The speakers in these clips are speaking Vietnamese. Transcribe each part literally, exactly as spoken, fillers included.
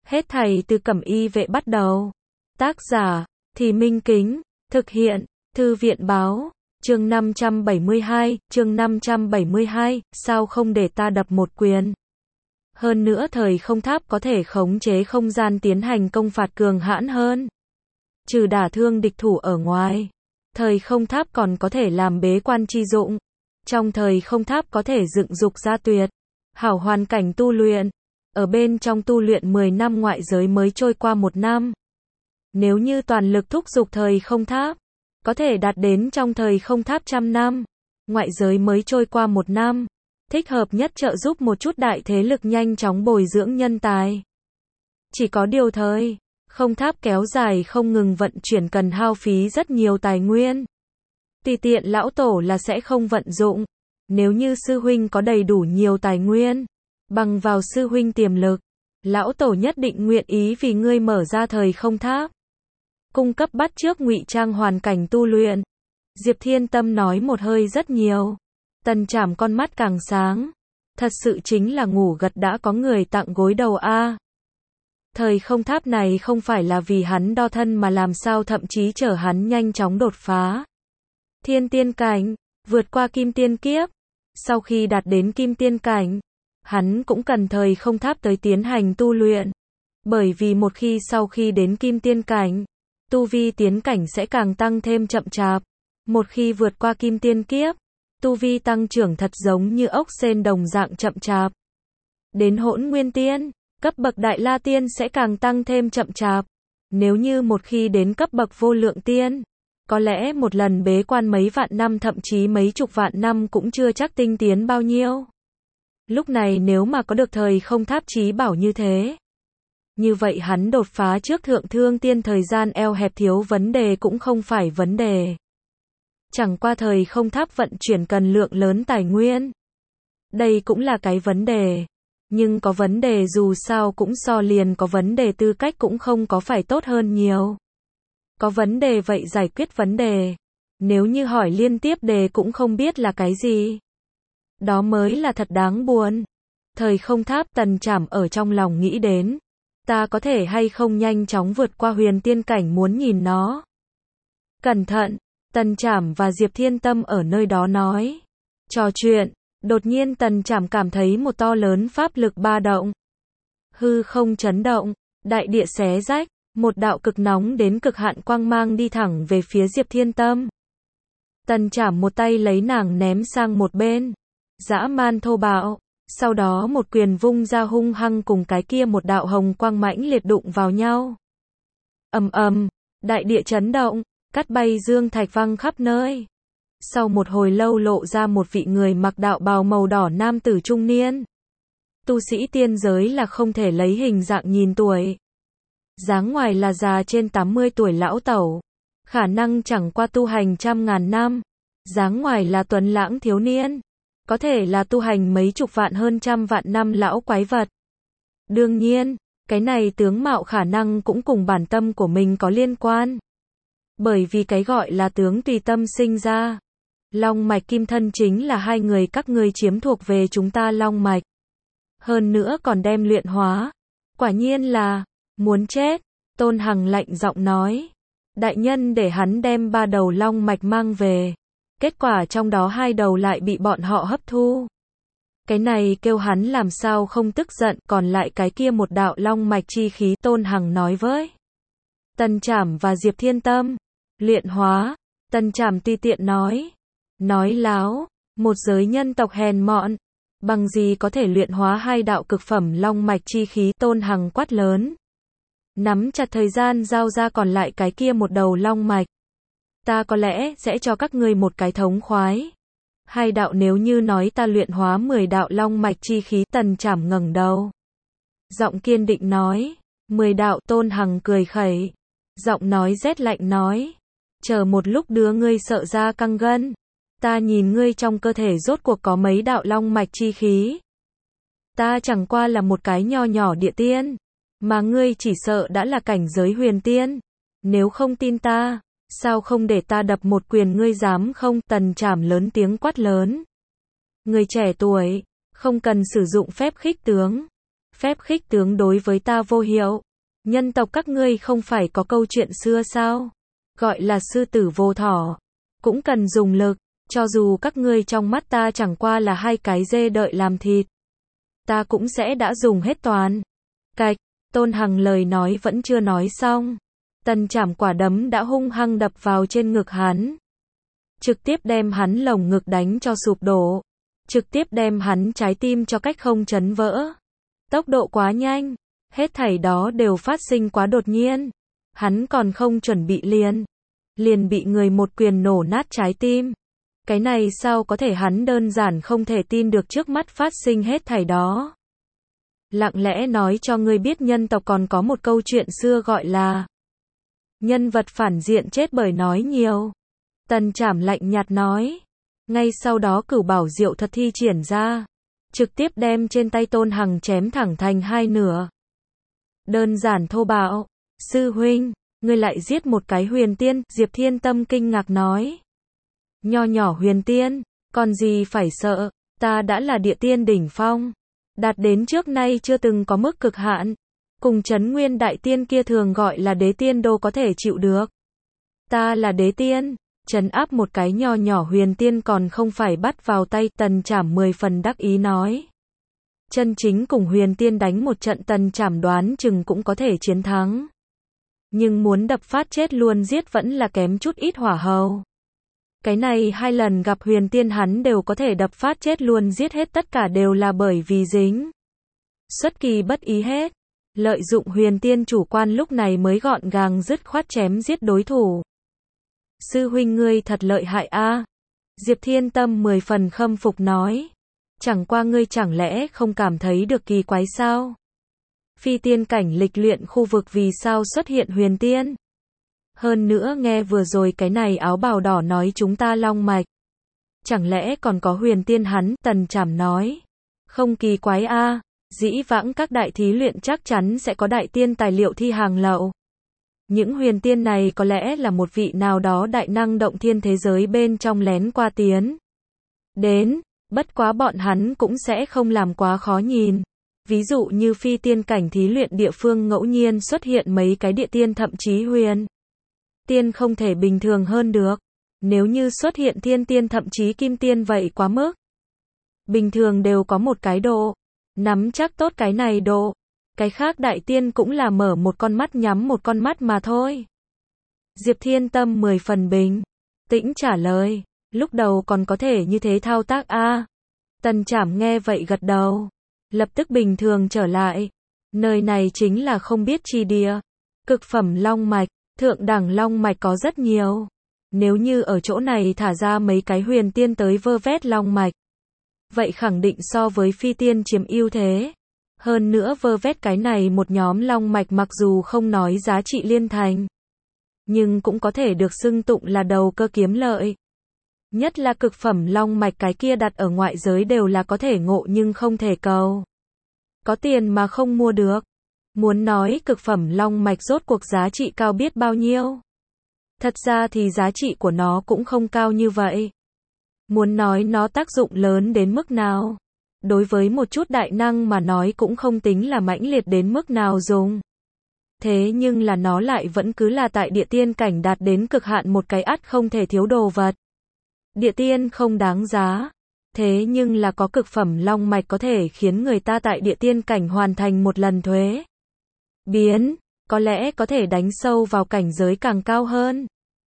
Hết thảy từ Cẩm Y Vệ bắt đầu. Tác giả, Thì Minh Kính, thực hiện, Thư viện Báo, chương năm trăm bảy mươi hai, chương năm trăm bảy mươi hai, sao không để ta đập một quyền. Hơn nữa thời không tháp có thể khống chế không gian tiến hành công phạt cường hãn hơn. Trừ đả thương địch thủ ở ngoài, thời không tháp còn có thể làm bế quan chi dụng. Trong thời không tháp có thể dựng dục ra tuyệt hảo hoàn cảnh tu luyện. Ở bên trong tu luyện mười năm ngoại giới mới trôi qua một năm. Nếu như toàn lực thúc giục thời không tháp, có thể đạt đến trong thời không tháp trăm năm. Ngoại giới mới trôi qua một năm. Thích hợp nhất trợ giúp một chút đại thế lực nhanh chóng bồi dưỡng nhân tài. Chỉ có điều thời không tháp kéo dài không ngừng vận chuyển cần hao phí rất nhiều tài nguyên. Tùy tiện lão tổ là sẽ không vận dụng. Nếu như sư huynh có đầy đủ nhiều tài nguyên, bằng vào sư huynh tiềm lực, lão tổ nhất định nguyện ý vì ngươi mở ra thời không tháp. Cung cấp bắt chước ngụy trang hoàn cảnh tu luyện. Diệp Thiên Tâm nói một hơi rất nhiều. Tần Trảm con mắt càng sáng. Thật sự chính là ngủ gật đã có người tặng gối đầu a. Thời không tháp này không phải là vì hắn đo thân mà làm sao thậm chí chở hắn nhanh chóng đột phá thiên tiên cảnh, vượt qua kim tiên kiếp. Sau khi đạt đến kim tiên cảnh, hắn cũng cần thời không tháp tới tiến hành tu luyện. Bởi vì một khi sau khi đến kim tiên cảnh, tu vi tiến cảnh sẽ càng tăng thêm chậm chạp. Một khi vượt qua kim tiên kiếp, tu vi tăng trưởng thật giống như ốc sên đồng dạng chậm chạp. Đến hỗn nguyên tiên, cấp bậc đại la tiên sẽ càng tăng thêm chậm chạp. Nếu như một khi đến cấp bậc vô lượng tiên, có lẽ một lần bế quan mấy vạn năm thậm chí mấy chục vạn năm cũng chưa chắc tinh tiến bao nhiêu. Lúc này nếu mà có được thời không tháp chí bảo như thế, như vậy hắn đột phá trước thượng thương tiên thời gian eo hẹp thiếu vấn đề cũng không phải vấn đề. Chẳng qua thời không tháp vận chuyển cần lượng lớn tài nguyên. Đây cũng là cái vấn đề. Nhưng có vấn đề dù sao cũng so liền có vấn đề tư cách cũng không có phải tốt hơn nhiều. Có vấn đề vậy giải quyết vấn đề. Nếu như hỏi liên tiếp đề cũng không biết là cái gì. Đó mới là thật đáng buồn. Thời không tháp Tần Trảm ở trong lòng nghĩ đến. Ta có thể hay không nhanh chóng vượt qua huyền tiên cảnh muốn nhìn nó. Cẩn thận, Tần Trảm và Diệp Thiên Tâm ở nơi đó nói. Trò chuyện, đột nhiên Tần Trảm cảm thấy một to lớn pháp lực ba động. Hư không chấn động, đại địa xé rách, một đạo cực nóng đến cực hạn quang mang đi thẳng về phía Diệp Thiên Tâm. Tần Trảm một tay lấy nàng ném sang một bên. Dã man thô bạo, sau đó một quyền vung ra hung hăng cùng cái kia một đạo hồng quang mãnh liệt đụng vào nhau. Ầm ầm, đại địa chấn động, cắt bay dương thạch văng khắp nơi. Sau một hồi lâu lộ ra một vị người mặc đạo bào màu đỏ nam tử trung niên. Tu sĩ tiên giới là không thể lấy hình dạng nhìn tuổi. Dáng ngoài là già trên tám mươi tuổi lão tẩu. Khả năng chẳng qua tu hành trăm ngàn năm. Dáng ngoài là tuấn lãng thiếu niên. Có thể là tu hành mấy chục vạn hơn trăm vạn năm lão quái vật. Đương nhiên, cái này tướng mạo khả năng cũng cùng bản tâm của mình có liên quan. Bởi vì cái gọi là tướng tùy tâm sinh ra. Long mạch kim thân chính là hai người các ngươi chiếm thuộc về chúng ta long mạch. Hơn nữa còn đem luyện hóa. Quả nhiên là, muốn chết, Tôn Hằng lạnh giọng nói. Đại nhân để hắn đem ba đầu long mạch mang về. Kết quả trong đó hai đầu lại bị bọn họ hấp thu. Cái này kêu hắn làm sao không tức giận, còn lại cái kia một đạo long mạch chi khí Tôn Hằng nói với Tần Trảm và Diệp Thiên Tâm. Luyện hóa, Tần Trảm tùy tiện nói. Nói láo, một giới nhân tộc hèn mọn, bằng gì có thể luyện hóa hai đạo cực phẩm long mạch chi khí Tôn Hằng quát lớn. Nắm chặt thời gian giao ra còn lại cái kia một đầu long mạch. Ta có lẽ sẽ cho các ngươi một cái thống khoái. Hai đạo nếu như nói ta luyện hóa mười đạo long mạch chi khí Tần Trảm ngẩng đầu. Giọng kiên định nói. Mười đạo Tôn Hằng cười khẩy. Giọng nói rét lạnh nói. Chờ một lúc đứa ngươi sợ ra căng gân. Ta nhìn ngươi trong cơ thể rốt cuộc có mấy đạo long mạch chi khí. Ta chẳng qua là một cái nho nhỏ địa tiên. Mà ngươi chỉ sợ đã là cảnh giới huyền tiên. Nếu không tin ta, sao không để ta đập một quyền ngươi dám không? Tần Trảm lớn tiếng quát lớn. Người trẻ tuổi, không cần sử dụng phép khích tướng. Phép khích tướng đối với ta vô hiệu. Nhân tộc các ngươi không phải có câu chuyện xưa sao? Gọi là sư tử vô thỏ. Cũng cần dùng lực, cho dù các ngươi trong mắt ta chẳng qua là hai cái dê đợi làm thịt. Ta cũng sẽ đã dùng hết toàn. Cạch, Tôn Hằng lời nói vẫn chưa nói xong. Tần Trảm quả đấm đã hung hăng đập vào trên ngực hắn. Trực tiếp đem hắn lồng ngực đánh cho sụp đổ. Trực tiếp đem hắn trái tim cho cách không chấn vỡ. Tốc độ quá nhanh. Hết thảy đó đều phát sinh quá đột nhiên. Hắn còn không chuẩn bị liền. Liền bị người một quyền nổ nát trái tim. Cái này sao có thể, hắn đơn giản không thể tin được trước mắt phát sinh hết thảy đó. Lặng lẽ nói cho ngươi biết nhân tộc còn có một câu chuyện xưa gọi là nhân vật phản diện chết bởi nói nhiều. Tần Trảm lạnh nhạt nói. Ngay sau đó Cửu Bảo Diệu thật thi triển ra. Trực tiếp đem trên tay Tôn Hằng chém thẳng thành hai nửa. Đơn giản thô bạo. Sư huynh, ngươi lại giết một cái huyền tiên, Diệp Thiên Tâm kinh ngạc nói. Nho nhỏ huyền tiên, còn gì phải sợ, ta đã là địa tiên đỉnh phong. Đạt đến trước nay chưa từng có mức cực hạn. Cùng Trấn Nguyên Đại Tiên kia thường gọi là đế tiên đô có thể chịu được. Ta là đế tiên, trấn áp một cái nho nhỏ huyền tiên còn không phải bắt vào tay. Tần Trảm mười phần đắc ý nói. Chân chính cùng huyền tiên đánh một trận Tần Trảm đoán chừng cũng có thể chiến thắng. Nhưng muốn đập phát chết luôn giết vẫn là kém chút ít hỏa hầu. Cái này hai lần gặp huyền tiên hắn đều có thể đập phát chết luôn giết hết, tất cả đều là bởi vì dính. Xuất kỳ bất ý hết. Lợi dụng huyền tiên chủ quan lúc này mới gọn gàng dứt khoát chém giết đối thủ. Sư huynh ngươi thật lợi hại a. Diệp Thiên Tâm mười phần khâm phục nói. Chẳng qua ngươi chẳng lẽ không cảm thấy được kỳ quái sao? Phi tiên cảnh lịch luyện khu vực vì sao xuất hiện huyền tiên? Hơn nữa nghe vừa rồi cái này áo bào đỏ nói chúng ta long mạch. Chẳng lẽ còn có huyền tiên hắn? Tần Trảm nói. Không kỳ quái a, dĩ vãng các đại thí luyện chắc chắn sẽ có đại tiên tài liệu thi hàng lậu. Những huyền tiên này có lẽ là một vị nào đó đại năng động thiên thế giới bên trong lén qua tiến đến, bất quá bọn hắn cũng sẽ không làm quá khó nhìn. Ví dụ như phi tiên cảnh thí luyện địa phương ngẫu nhiên xuất hiện mấy cái địa tiên thậm chí huyền tiên không thể bình thường hơn được. Nếu như xuất hiện thiên tiên thậm chí kim tiên vậy quá mức. Bình thường đều có một cái độ. Nắm chắc tốt cái này độ. Cái khác đại tiên cũng là mở một con mắt nhắm một con mắt mà thôi. Diệp Thiên Tâm mười phần bình tĩnh trả lời. Lúc đầu còn có thể như thế thao tác a. À. Tần Trảm nghe vậy gật đầu. Lập tức bình thường trở lại. Nơi này chính là không biết chi địa. Cực phẩm long mạch, thượng đẳng long mạch có rất nhiều. Nếu như ở chỗ này thả ra mấy cái huyền tiên tới vơ vét long mạch, vậy khẳng định so với phi tiên chiếm ưu thế. Hơn nữa vơ vét cái này một nhóm long mạch mặc dù không nói giá trị liên thành, nhưng cũng có thể được xưng tụng là đầu cơ kiếm lợi. Nhất là cực phẩm long mạch cái kia đặt ở ngoại giới đều là có thể ngộ nhưng không thể cầu. Có tiền mà không mua được. Muốn nói cực phẩm long mạch rốt cuộc giá trị cao biết bao nhiêu. Thật ra thì giá trị của nó cũng không cao như vậy. Muốn nói nó tác dụng lớn đến mức nào. Đối với một chút đại năng mà nói cũng không tính là mãnh liệt đến mức nào dùng. Thế nhưng là nó lại vẫn cứ là tại địa tiên cảnh đạt đến cực hạn một cái ắt không thể thiếu đồ vật. Địa tiên không đáng giá. Thế nhưng là có cực phẩm long mạch có thể khiến người ta tại địa tiên cảnh hoàn thành một lần thuế biến, có lẽ có thể đánh sâu vào cảnh giới càng cao hơn.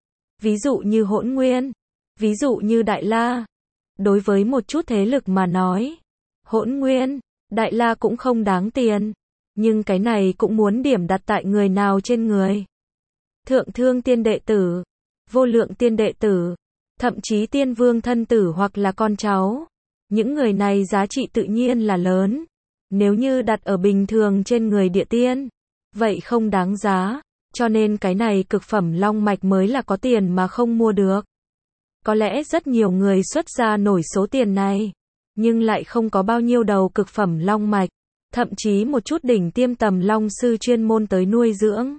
Ví dụ như Hỗn Nguyên, ví dụ như Đại La. Đối với một chút thế lực mà nói, Hỗn Nguyên, Đại La cũng không đáng tiền, nhưng cái này cũng muốn điểm đặt tại người nào trên người. Thượng Thương Tiên đệ tử, Vô Lượng Tiên đệ tử, thậm chí Tiên Vương thân tử hoặc là con cháu. Những người này giá trị tự nhiên là lớn. Nếu như đặt ở bình thường trên người địa tiên, vậy không đáng giá. Cho nên cái này cực phẩm long mạch mới là có tiền mà không mua được. Có lẽ rất nhiều người xuất ra nổi số tiền này, nhưng lại không có bao nhiêu đầu cực phẩm long mạch. Thậm chí một chút đỉnh tiêm tầm long sư chuyên môn tới nuôi dưỡng,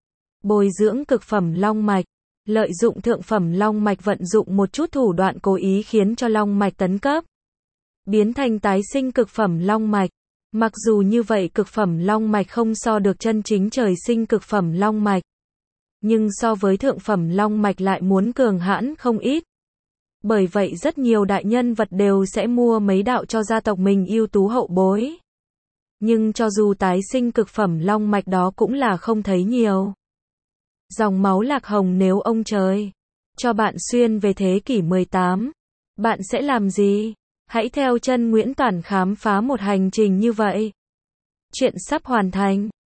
bồi dưỡng cực phẩm long mạch. Lợi dụng thượng phẩm long mạch vận dụng một chút thủ đoạn cố ý khiến cho long mạch tấn cấp, biến thành tái sinh cực phẩm long mạch. Mặc dù như vậy cực phẩm long mạch không so được chân chính trời sinh cực phẩm long mạch, nhưng so với thượng phẩm long mạch lại muốn cường hãn không ít. Bởi vậy rất nhiều đại nhân vật đều sẽ mua mấy đạo cho gia tộc mình ưu tú hậu bối. Nhưng cho dù tái sinh cực phẩm long mạch đó cũng là không thấy nhiều. Dòng máu lạc hồng nếu ông trời cho bạn xuyên về thế kỷ mười tám, bạn sẽ làm gì? Hãy theo chân Nguyễn Toản khám phá một hành trình như vậy. Chuyện sắp hoàn thành.